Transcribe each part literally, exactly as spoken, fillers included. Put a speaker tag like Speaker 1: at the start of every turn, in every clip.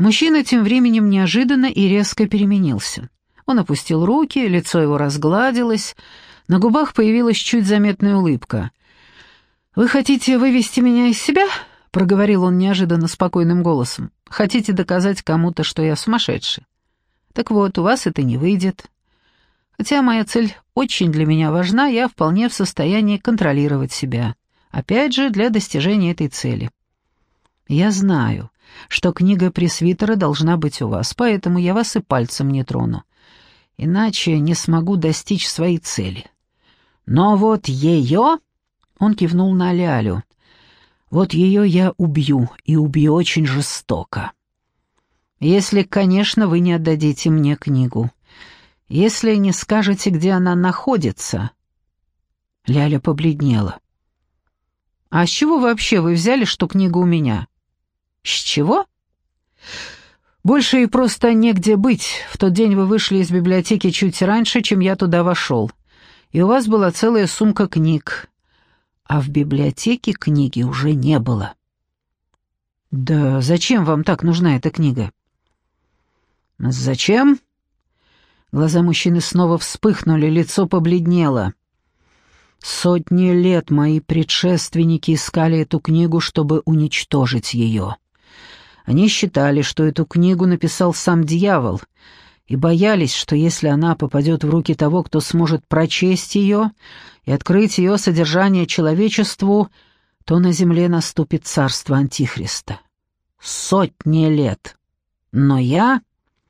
Speaker 1: Мужчина тем временем неожиданно и резко переменился. Он опустил руки, лицо его разгладилось, на губах появилась чуть заметная улыбка. «Вы хотите вывести меня из себя?» — проговорил он неожиданно спокойным голосом. «Хотите доказать кому-то, что я сумасшедший? Так вот, у вас это не выйдет. Хотя моя цель очень для меня важна, я вполне в состоянии контролировать себя. Опять же, для достижения этой цели. Я знаю, что книга пресвитера должна быть у вас, поэтому я вас и пальцем не трону. Иначе не смогу достичь своей цели. Но вот ее...» — он кивнул на Лялю. «Вот ее я убью, и убью очень жестоко. Если, конечно, вы не отдадите мне книгу. Если не скажете, где она находится...» Ляля побледнела. «А с чего вообще вы взяли, что книга у меня?» «С чего?» «Больше ей просто негде быть. В тот день вы вышли из библиотеки чуть раньше, чем я туда вошел. И у вас была целая сумка книг. А в библиотеке книги уже не было». «Да зачем вам так нужна эта книга?» «Зачем?» Глаза мужчины снова вспыхнули, лицо побледнело. «Сотни лет мои предшественники искали эту книгу, чтобы уничтожить ее. Они считали, что эту книгу написал сам дьявол, и боялись, что если она попадет в руки того, кто сможет прочесть ее и открыть ее содержание человечеству, то на земле наступит царство Антихриста. Сотни лет. Но я...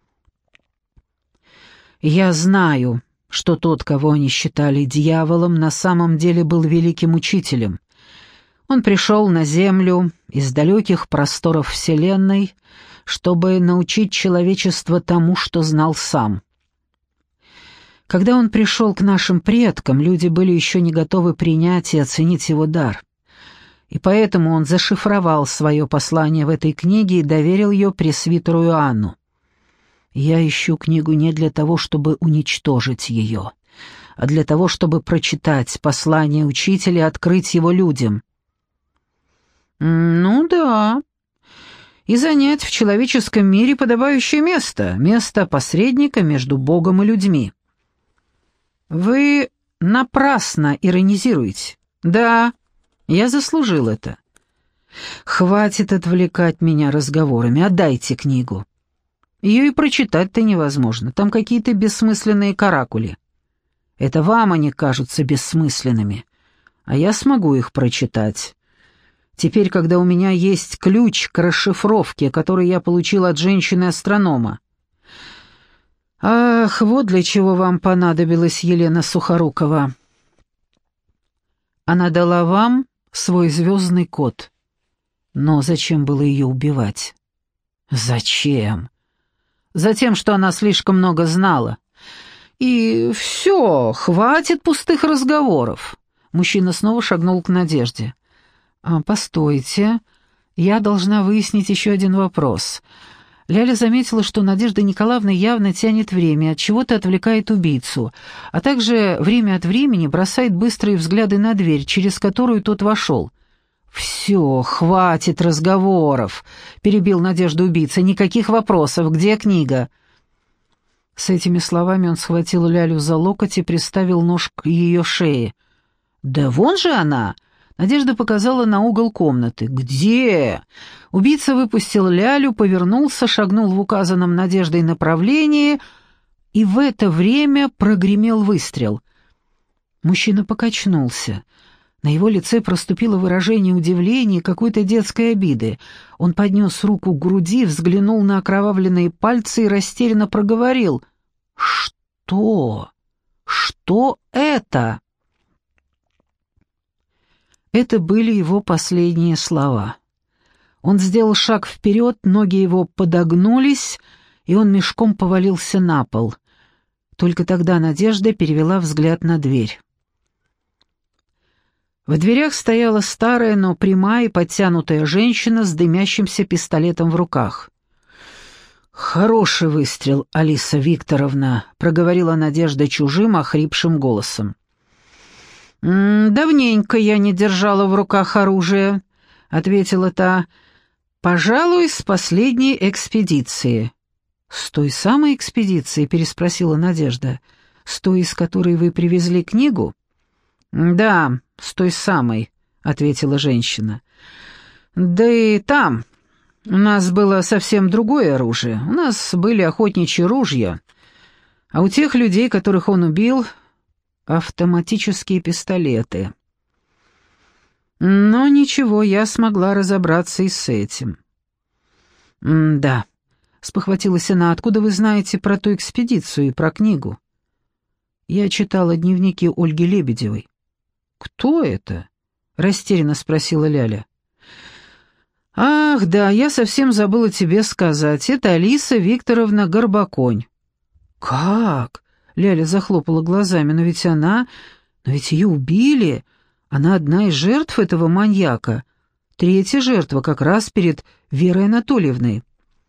Speaker 1: Я знаю, что тот, кого они считали дьяволом, на самом деле был великим учителем. Он пришел на землю из далеких просторов Вселенной, чтобы научить человечество тому, что знал сам. Когда он пришел к нашим предкам, люди были еще не готовы принять и оценить его дар. И поэтому он зашифровал свое послание в этой книге и доверил ее пресвитеру Иоанну. Я ищу книгу не для того, чтобы уничтожить ее, а для того, чтобы прочитать послание учителя и открыть его людям. «Ну да, и занять в человеческом мире подобающее место, место посредника между Богом и людьми». «Вы напрасно иронизируете. Да, я заслужил это. Хватит отвлекать меня разговорами, отдайте книгу. Ее и прочитать-то невозможно, там какие-то бессмысленные каракули. Это вам они кажутся бессмысленными, а я смогу их прочитать. Теперь, когда у меня есть ключ к расшифровке, который я получил от женщины-астронома. Ах, вот для чего вам понадобилась Елена Сухорукова. Она дала вам свой звездный код. Но зачем было ее убивать? Зачем? Затем, что она слишком много знала. И все, хватит пустых разговоров. Мужчина снова шагнул к Надежде. А, постойте, я должна выяснить еще один вопрос. Ляля заметила, что Надежда Николаевна явно тянет время, от чего-то отвлекает убийцу, а также время от времени бросает быстрые взгляды на дверь, через которую тот вошел. «Все, хватит разговоров», — перебил Надежду убийца. «Никаких вопросов. Где книга?» С этими словами он схватил Лялю за локоть и приставил нож к ее шее. «Да вон же она!» Надежда показала на угол комнаты. «Где?» Убийца выпустил Лялю, повернулся, шагнул в указанном Надеждой направлении, и в это время прогремел выстрел. Мужчина покачнулся. На его лице проступило выражение удивления и какой-то детской обиды. Он поднес руку к груди, взглянул на окровавленные пальцы и растерянно проговорил: «Что? Что это?» Это были его последние слова. Он сделал шаг вперед, ноги его подогнулись, и он мешком повалился на пол. Только тогда Надежда перевела взгляд на дверь. В дверях стояла старая, но прямая и подтянутая женщина с дымящимся пистолетом в руках. «Хороший выстрел, Алиса Викторовна», — проговорила Надежда чужим, охрипшим голосом. «Давненько я не держала в руках оружие», — ответила та. «Пожалуй, с последней экспедиции». «С той самой экспедиции?» — переспросила Надежда. «С той, из которой вы привезли книгу?» «Да, с той самой», — ответила женщина. «Да и там у нас было совсем другое оружие. У нас были охотничьи ружья, а у тех людей, которых он убил, автоматические пистолеты. Но ничего, я смогла разобраться и с этим». «Да», — спохватилась она, — «откуда вы знаете про ту экспедицию и про книгу?» «Я читала дневники Ольги Лебедевой». «Кто это?» — растерянно спросила Ляля. «Ах, да, я совсем забыла тебе сказать. Это Алиса Викторовна Горбоконь». «Как?» — Ляля захлопала глазами. «Но ведь она... Но ведь ее убили. Она одна из жертв этого маньяка. Третья жертва как раз перед Верой Анатольевной».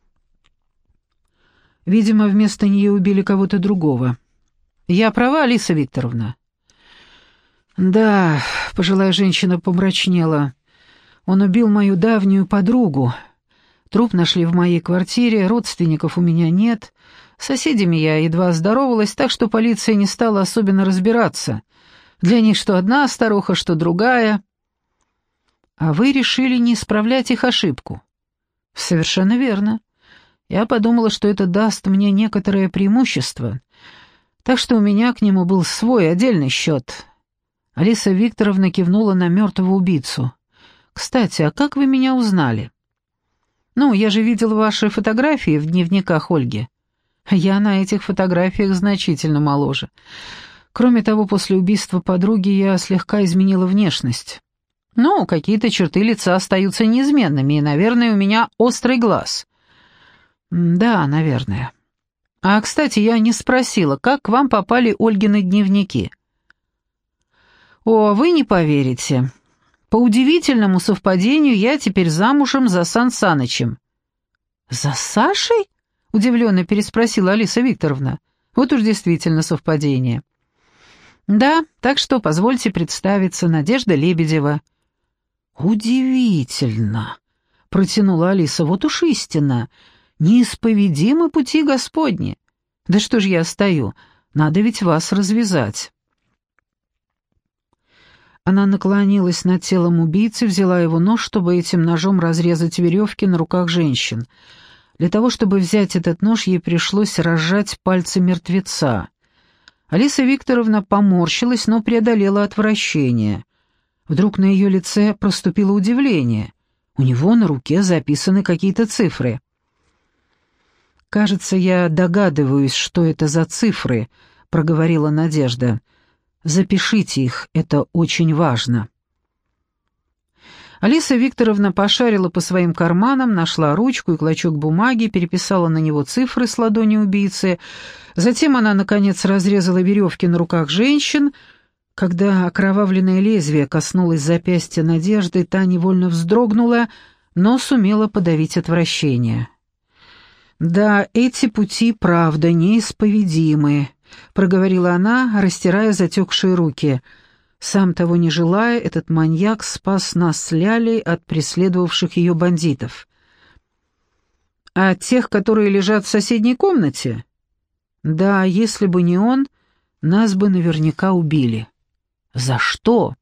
Speaker 1: «Видимо, вместо нее убили кого-то другого. Я права, Алиса Викторовна?» «Да», — пожилая женщина помрачнела. «Он убил мою давнюю подругу. Труп нашли в моей квартире, родственников у меня нет. С соседями я едва здоровалась, так что полиция не стала особенно разбираться. Для них что одна старуха, что другая. А вы решили не исправлять их ошибку?» «Совершенно верно. Я подумала, что это даст мне некоторое преимущество. Так что у меня к нему был свой отдельный счет». Алиса Викторовна кивнула на мертвого убийцу. «Кстати, а как вы меня узнали?» «Ну, я же видел ваши фотографии в дневниках Ольги. Я на этих фотографиях значительно моложе. Кроме того, после убийства подруги я слегка изменила внешность. Ну, какие-то черты лица остаются неизменными, и, наверное, у меня острый глаз». «Да, наверное. А, кстати, я не спросила, как к вам попали Ольгины дневники?» «О, вы не поверите. По удивительному совпадению я теперь замужем за Сан Санычем». «За Сашей?» — удивленно переспросила Алиса Викторовна. «Вот уж действительно совпадение». «Да, так что позвольте представиться, Надежда Лебедева». «Удивительно», — протянула Алиса, — «вот уж истинно. Неисповедимы пути Господни. Да что ж я стою, надо ведь вас развязать». Она наклонилась над телом убийцы, взяла его нож, чтобы этим ножом разрезать веревки на руках женщин. Для того, чтобы взять этот нож, ей пришлось разжать пальцы мертвеца. Алиса Викторовна поморщилась, но преодолела отвращение. Вдруг на ее лице проступило удивление. У него на руке записаны какие-то цифры. «Кажется, я догадываюсь, что это за цифры», — проговорила Надежда. «Запишите их, это очень важно». Алиса Викторовна пошарила по своим карманам, нашла ручку и клочок бумаги, переписала на него цифры с ладони убийцы. Затем она, наконец, разрезала веревки на руках женщин. Когда окровавленное лезвие коснулось запястья Надежды, та невольно вздрогнула, но сумела подавить отвращение. «Да, эти пути, правда, неисповедимы», — проговорила она, растирая затекшие руки. Сам того не желая, этот маньяк спас нас с Лялей от преследовавших ее бандитов. «А тех, которые лежат в соседней комнате?» «Да, если бы не он, нас бы наверняка убили». «За что?»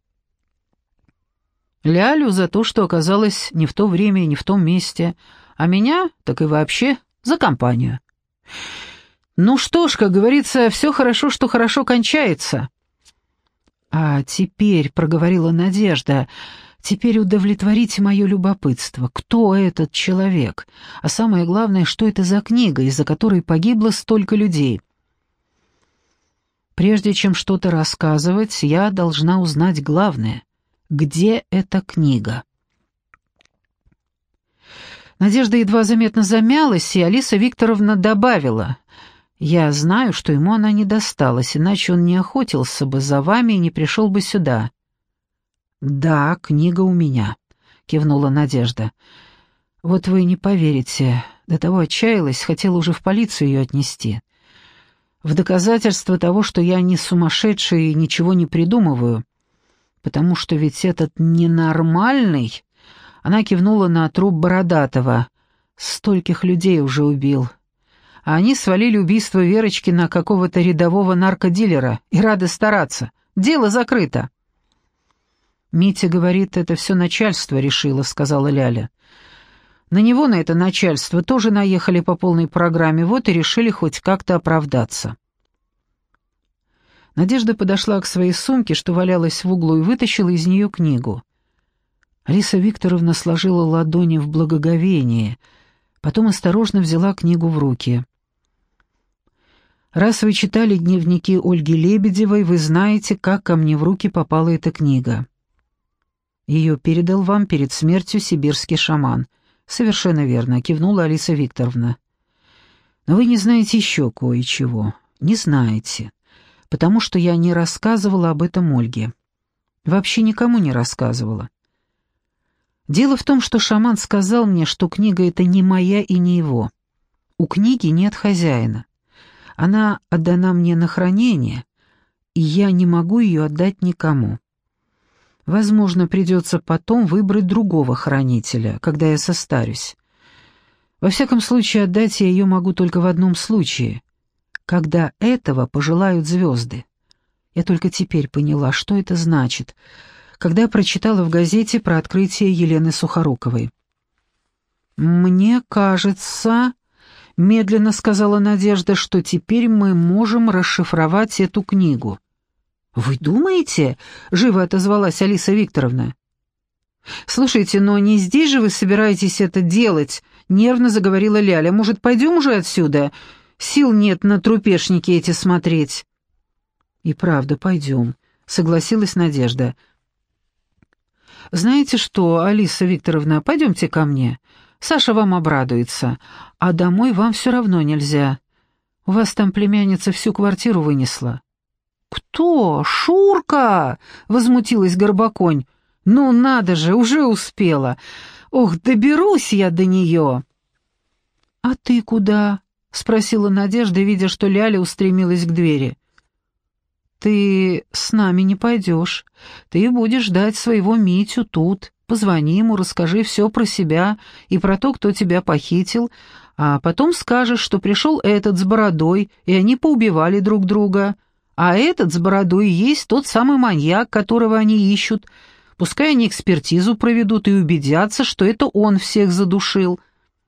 Speaker 1: «Лялю за то, что оказалась не в то время и не в том месте, а меня, так и вообще, за компанию». «Ну что ж, как говорится, все хорошо, что хорошо кончается». «А теперь», — проговорила Надежда, — «теперь удовлетворите мое любопытство. Кто этот человек? А самое главное, что это за книга, из-за которой погибло столько людей?» «Прежде чем что-то рассказывать, я должна узнать главное. Где эта книга?» Надежда едва заметно замялась, и Алиса Викторовна добавила: «Я знаю, что ему она не досталась, иначе он не охотился бы за вами и не пришел бы сюда». «Да, книга у меня», — кивнула Надежда. «Вот вы не поверите, до того отчаялась, хотела уже в полицию ее отнести. В доказательство того, что я не сумасшедшая и ничего не придумываю, потому что ведь этот ненормальный Она кивнула на труп Бородатого. Стольких людей уже убил. А они свалили убийство Верочки на какого-то рядового наркодилера и рады стараться. Дело закрыто. «Митя говорит, это все начальство решило», — сказала Ляля. «На него, на это начальство, тоже наехали по полной программе, вот и решили хоть как-то оправдаться». Надежда подошла к своей сумке, что валялась в углу, и вытащила из нее книгу. Алиса Викторовна сложила ладони в благоговении, потом осторожно взяла книгу в руки. «Раз вы читали дневники Ольги Лебедевой, вы знаете, как ко мне в руки попала эта книга. Ее передал вам перед смертью сибирский шаман». «Совершенно верно», — кивнула Алиса Викторовна. «Но вы не знаете еще кое-чего. Не знаете, потому что я не рассказывала об этом Ольге. Вообще никому не рассказывала. Дело в том, что шаман сказал мне, что книга эта не моя и не его. У книги нет хозяина. Она отдана мне на хранение, и я не могу ее отдать никому. Возможно, придется потом выбрать другого хранителя, когда я состарюсь. Во всяком случае, отдать я ее могу только в одном случае, когда этого пожелают звезды. Я только теперь поняла, что это значит, когда прочитала в газете про открытие Елены Сухоруковой. «Мне кажется, — медленно сказала Надежда, — что теперь мы можем расшифровать эту книгу». «Вы думаете?» — живо отозвалась Алиса Викторовна. «Слушайте, но не здесь же вы собираетесь это делать?» — нервно заговорила Ляля. «Может, пойдем уже отсюда? Сил нет на трупешники эти смотреть». «И правда, пойдем», — согласилась Надежда. «Знаете что, Алиса Викторовна, пойдемте ко мне. Саша вам обрадуется, а домой вам все равно нельзя. У вас там племянница всю квартиру вынесла». «Кто? Шурка?» — возмутилась Горбоконь. «Ну надо же, уже успела. Ох, доберусь я до нее!» «А ты куда?» — спросила Надежда, видя, что Ляля устремилась к двери. «Ты с нами не пойдешь. Ты будешь ждать своего Митю тут. Позвони ему, расскажи все про себя и про то, кто тебя похитил, а потом скажешь, что пришел этот с бородой, и они поубивали друг друга. А этот с бородой и есть тот самый маньяк, которого они ищут. Пускай они экспертизу проведут и убедятся, что это он всех задушил».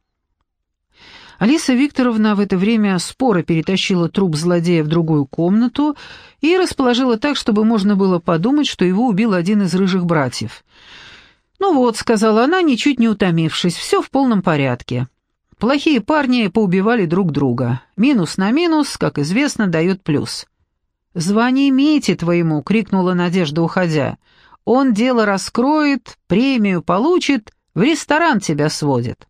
Speaker 1: Алиса Викторовна в это время споро перетащила труп злодея в другую комнату и расположила так, чтобы можно было подумать, что его убил один из рыжих братьев. «Ну вот», — сказала она, ничуть не утомившись, — «все в полном порядке. Плохие парни поубивали друг друга. Минус на минус, как известно, дает плюс». «Звони Мите твоему!» — крикнула Надежда, уходя. «Он дело раскроет, премию получит, в ресторан тебя сводит».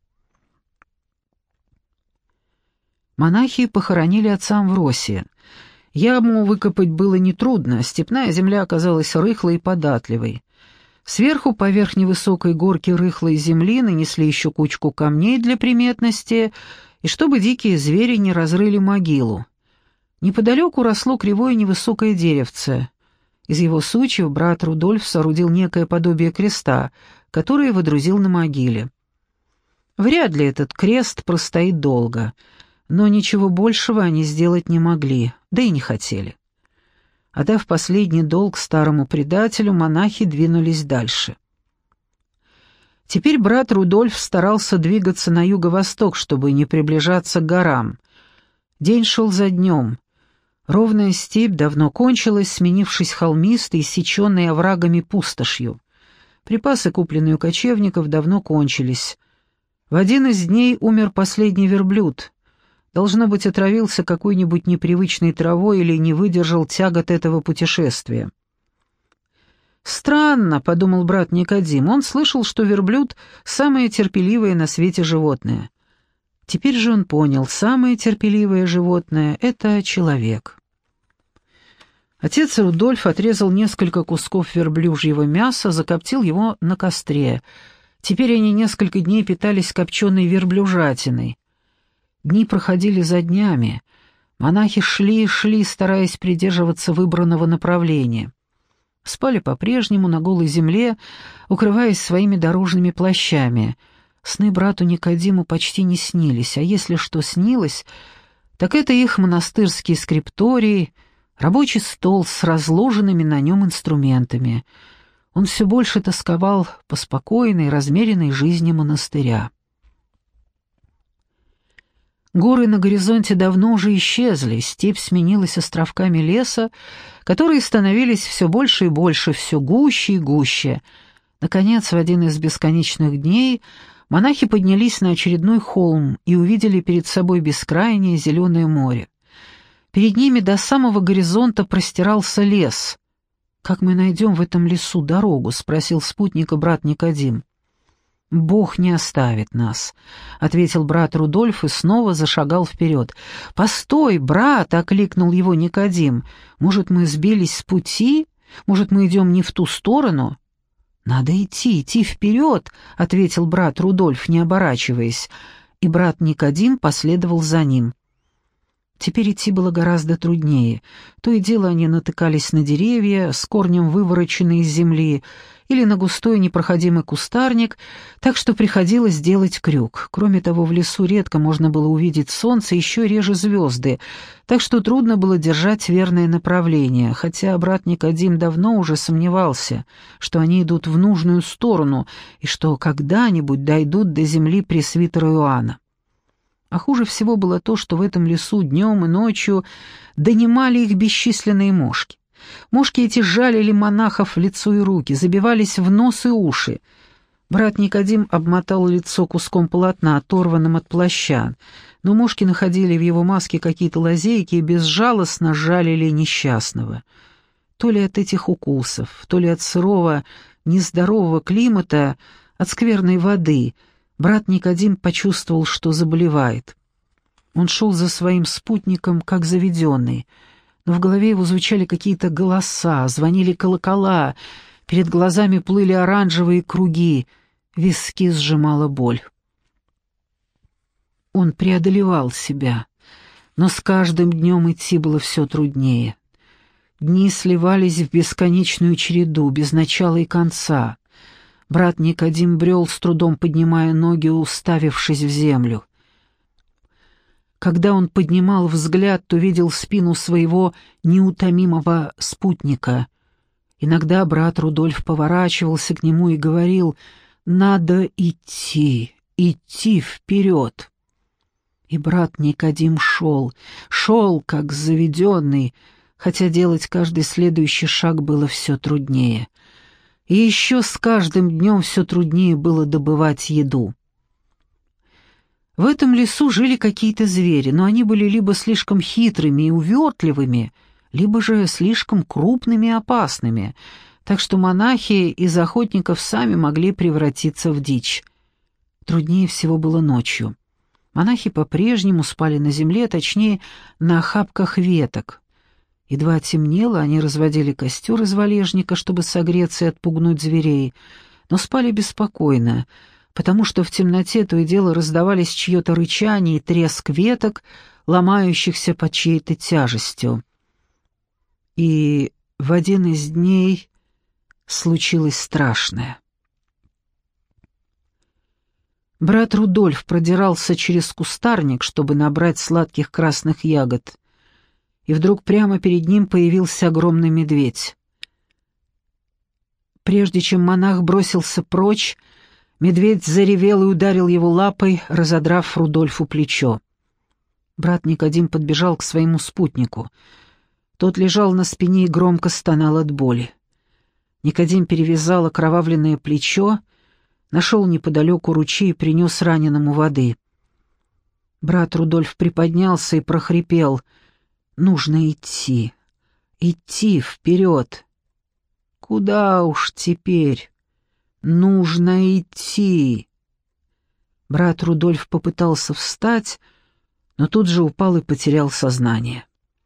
Speaker 1: Монахи похоронили отца Амвросия. Яму выкопать было нетрудно, степная земля оказалась рыхлой и податливой. Сверху, поверх невысокой горки рыхлой земли, нанесли еще кучку камней для приметности, и чтобы дикие звери не разрыли могилу. Неподалеку росло кривое невысокое деревце. Из его сучьев брат Рудольф соорудил некое подобие креста, которое водрузил на могиле. Вряд ли этот крест простоит долго, но ничего большего они сделать не могли, да и не хотели. Отдав последний долг старому предателю, монахи двинулись дальше. Теперь брат Рудольф старался двигаться на юго-восток, чтобы не приближаться к горам. День шел за днем. Ровная степь давно кончилась, сменившись холмистой, иссеченной оврагами пустошью. Припасы, купленные у кочевников, давно кончились. В один из дней умер последний верблюд. Должно быть, отравился какой-нибудь непривычной травой или не выдержал тягот этого путешествия. «Странно», — подумал брат Никодим, — он слышал, что верблюд — самое терпеливое на свете животное. Теперь же он понял, самое терпеливое животное — это человек. Отец Рудольф отрезал несколько кусков верблюжьего мяса, закоптил его на костре. Теперь они несколько дней питались копченой верблюжатиной. Дни проходили за днями. Монахи шли и шли, стараясь придерживаться выбранного направления. Спали по-прежнему на голой земле, укрываясь своими дорожными плащами. Сны брату Никодиму почти не снились, а если что снилось, так это их монастырские скриптории, рабочий стол с разложенными на нем инструментами. Он все больше тосковал по спокойной, размеренной жизни монастыря. Горы на горизонте давно уже исчезли, степь сменилась островками леса, которые становились все больше и больше, все гуще и гуще. Наконец, в один из бесконечных дней монахи поднялись на очередной холм и увидели перед собой бескрайнее зеленое море. Перед ними до самого горизонта простирался лес. «Как мы найдем в этом лесу дорогу?» — спросил спутника брат Никодим. «Бог не оставит нас», — ответил брат Рудольф и снова зашагал вперед. «Постой, брат!» — окликнул его Никодим. «Может, мы сбились с пути? Может, мы идем не в ту сторону?» «Надо идти, идти вперед», — ответил брат Рудольф, не оборачиваясь, и брат Никодим последовал за ним. Теперь идти было гораздо труднее. То и дело они натыкались на деревья, с корнем вывороченные из земли, или на густой непроходимый кустарник, так что приходилось делать крюк. Кроме того, в лесу редко можно было увидеть солнце, еще реже звезды, так что трудно было держать верное направление, хотя брат Никодим давно уже сомневался, что они идут в нужную сторону и что когда-нибудь дойдут до земли пресвитера Иоанна. А хуже всего было то, что в этом лесу днем и ночью донимали их бесчисленные мошки. Мошки эти жалили монахов в лицо и руки, забивались в нос и уши. Брат Никодим обмотал лицо куском полотна, оторванным от плаща, но мошки находили в его маске какие-то лазейки и безжалостно жалили несчастного. То ли от этих укусов, то ли от сырого, нездорового климата, от скверной воды — брат Никодим почувствовал, что заболевает. Он шел за своим спутником, как заведенный, но в голове его звучали какие-то голоса, звонили колокола, перед глазами плыли оранжевые круги, виски сжимала боль. Он преодолевал себя, но с каждым днем идти было все труднее. Дни сливались в бесконечную череду, без начала и конца. Брат Никодим брел, с трудом поднимая ноги, уставившись в землю. Когда он поднимал взгляд, то видел спину своего неутомимого спутника. Иногда брат Рудольф поворачивался к нему и говорил: «Надо идти, идти вперед». И брат Никодим шел, шел, как заведенный, хотя делать каждый следующий шаг было все труднее. И еще с каждым днем все труднее было добывать еду. В этом лесу жили какие-то звери, но они были либо слишком хитрыми и увертливыми, либо же слишком крупными и опасными, так что монахи из охотников сами могли превратиться в дичь. Труднее всего было ночью. Монахи по-прежнему спали на земле, точнее, на охапках веток. Едва темнело, они разводили костер из валежника, чтобы согреться и отпугнуть зверей, но спали беспокойно, потому что в темноте то и дело раздавались чье-то рычание и треск веток, ломающихся под чьей-то тяжестью. И в один из дней случилось страшное. Брат Рудольф продирался через кустарник, чтобы набрать сладких красных ягод, и вдруг прямо перед ним появился огромный медведь. Прежде чем монах бросился прочь, медведь заревел и ударил его лапой, разодрав Рудольфу плечо. Брат Никодим подбежал к своему спутнику. Тот лежал на спине и громко стонал от боли. Никодим перевязал окровавленное плечо, нашел неподалеку ручей и принес раненому воды. Брат Рудольф приподнялся и прохрипел: «Нужно идти, идти вперед». «Куда уж теперь? Нужно идти». Брат Рудольф попытался встать, но тут же упал и потерял сознание.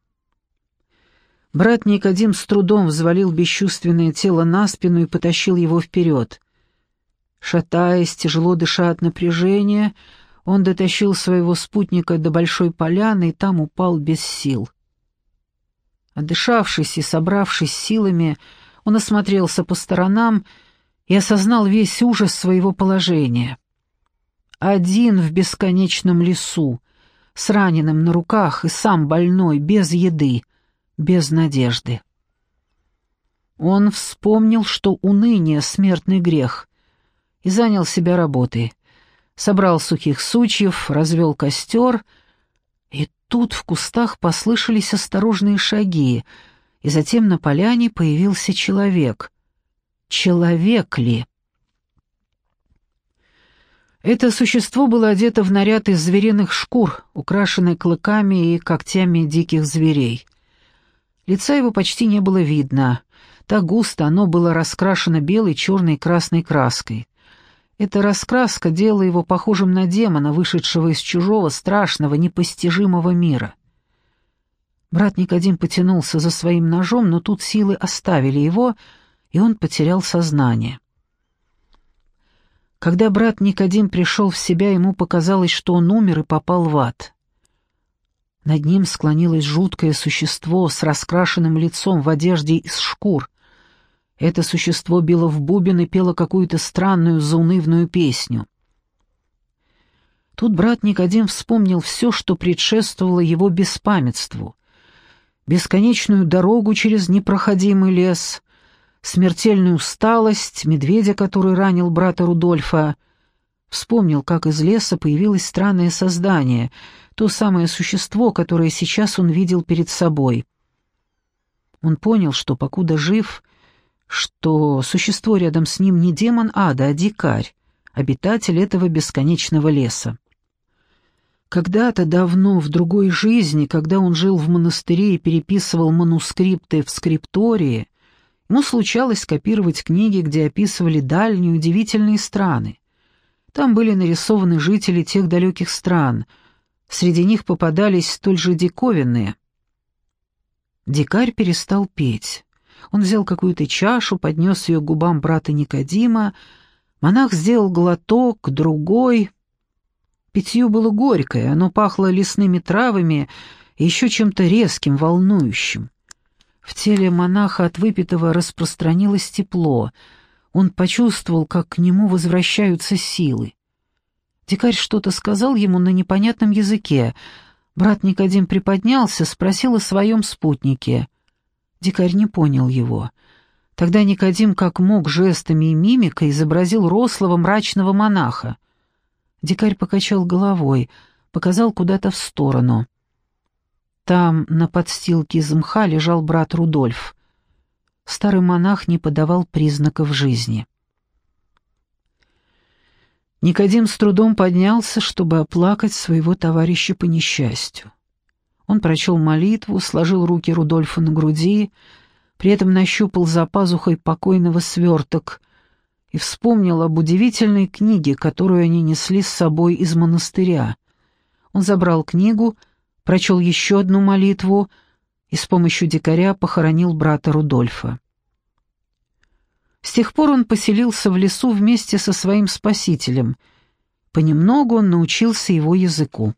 Speaker 1: Брат Никодим с трудом взвалил бесчувственное тело на спину и потащил его вперед. Шатаясь, тяжело дыша от напряжения, он дотащил своего спутника до большой поляны и там упал без сил. Отдышавшись и собравшись силами, Он осмотрелся по сторонам и осознал весь ужас своего положения. Один в бесконечном лесу, с раненым на руках и сам больной, без еды, без надежды. Он вспомнил, что уныние — смертный грех, и занял себя работой. Собрал сухих сучьев, развел костер, и тут в кустах послышались осторожные шаги, и затем на поляне появился человек. Человек ли? Это существо было одето в наряд из звериных шкур, украшенный клыками и когтями диких зверей. Лица его почти не было видно, так густо оно было раскрашено белой, черной и красной краской. Эта раскраска делала его похожим на демона, вышедшего из чужого, страшного, непостижимого мира. Брат Никодим потянулся за своим ножом, но тут силы оставили его, и он потерял сознание. Когда брат Никодим пришел в себя, ему показалось, что он умер и попал в ад. Над ним склонилось жуткое существо с раскрашенным лицом в одежде из шкур. Это существо било в бубен и пело какую-то странную заунывную песню. Тут брат Никодим вспомнил все, что предшествовало его беспамятству. Бесконечную дорогу через непроходимый лес, смертельную усталость, медведя, который ранил брата Рудольфа. Вспомнил, как из леса появилось странное создание, то самое существо, которое сейчас он видел перед собой. Он понял, что, покуда жив, что существо рядом с ним не демон ада, а дикарь, обитатель этого бесконечного леса. Когда-то давно, в другой жизни, когда он жил в монастыре и переписывал манускрипты в скриптории, ему случалось копировать книги, где описывали дальние удивительные страны. Там были нарисованы жители тех далеких стран, среди них попадались столь же диковинные. Дикарь перестал петь. Он взял какую-то чашу, поднес ее к губам брата Никодима. Монах сделал глоток, другой. Питье было горькое, оно пахло лесными травами и еще чем-то резким, волнующим. В теле монаха от выпитого распространилось тепло. Он почувствовал, как к нему возвращаются силы. Дикарь что-то сказал ему на непонятном языке. Брат Никодим приподнялся, спросил о своем спутнике. Дикарь не понял его. Тогда Никодим как мог жестами и мимикой изобразил рослого мрачного монаха. Дикарь покачал головой, показал куда-то в сторону. Там на подстилке из мха лежал брат Рудольф. Старый монах не подавал признаков жизни. Никодим с трудом поднялся, чтобы оплакать своего товарища по несчастью. Он прочел молитву, сложил руки Рудольфа на груди, при этом нащупал за пазухой покойного сверток и вспомнил об удивительной книге, которую они несли с собой из монастыря. Он забрал книгу, прочел еще одну молитву и с помощью дикаря похоронил брата Рудольфа. С тех пор он поселился в лесу вместе со своим спасителем. Понемногу он научился его языку.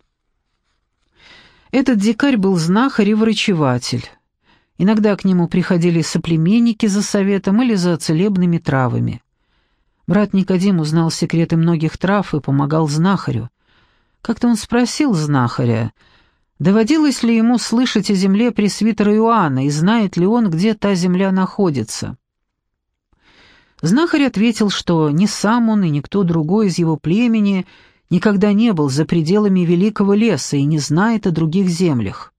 Speaker 1: Этот дикарь был знахарь и врачеватель. Иногда к нему приходили соплеменники за советом или за целебными травами. Брат Никодим узнал секреты многих трав и помогал знахарю. Как-то он спросил знахаря, доводилось ли ему слышать о земле пресвитера Иоанна и знает ли он, где та земля находится. Знахарь ответил, что ни сам он и никто другой из его племени никогда не был за пределами великого леса и не знает о других землях.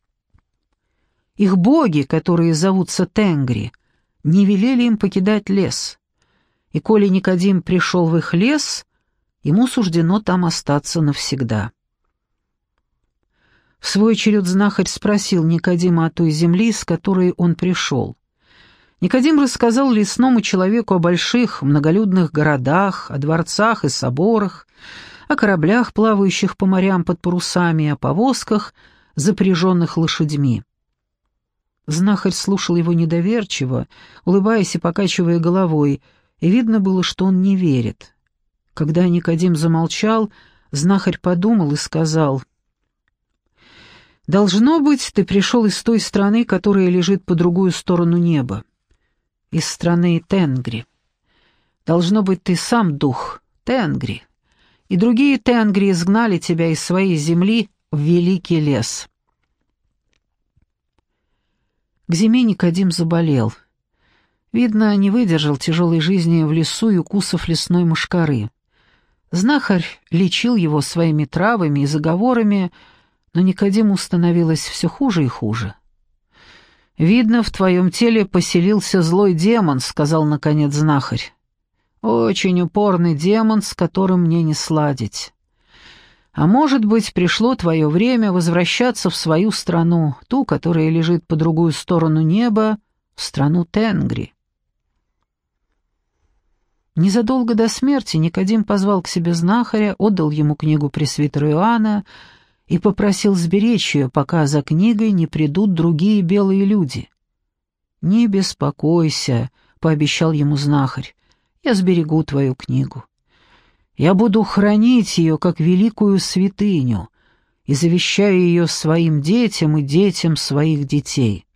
Speaker 1: Их боги, которые зовутся Тенгри, не велели им покидать лес, и коли Никодим пришел в их лес, ему суждено там остаться навсегда. В свой черед знахарь спросил Никодима о той земле, с которой он пришел. Никодим рассказал лесному человеку о больших многолюдных городах, о дворцах и соборах, о кораблях, плавающих по морям под парусами, о повозках, запряженных лошадьми. Знахарь слушал его недоверчиво, улыбаясь и покачивая головой, и видно было, что он не верит. Когда Никодим замолчал, знахарь подумал и сказал: «Должно быть, ты пришел из той страны, которая лежит по другую сторону неба. из страны Тенгри. Должно быть, ты сам дух Тенгри, и другие Тенгри изгнали тебя из своей земли в великий лес». К зиме Никодим заболел. Видно, не выдержал тяжелой жизни в лесу и укусов лесной мошкары. Знахарь лечил его своими травами и заговорами, но Никодиму становилось все хуже и хуже. «Видно, в твоем теле поселился злой демон», — сказал наконец знахарь. «Очень упорный демон, с которым мне не сладить. А может быть, пришло твое время возвращаться в свою страну, ту, которая лежит по другую сторону неба, в страну Тенгри». Незадолго до смерти Никодим позвал к себе знахаря, отдал ему книгу пресвитера Иоанна и попросил сберечь ее, пока за книгой не придут другие белые люди. «Не беспокойся», — пообещал ему знахарь, — «я сберегу твою книгу. Я буду хранить ее как великую святыню и завещаю ее своим детям и детям своих детей».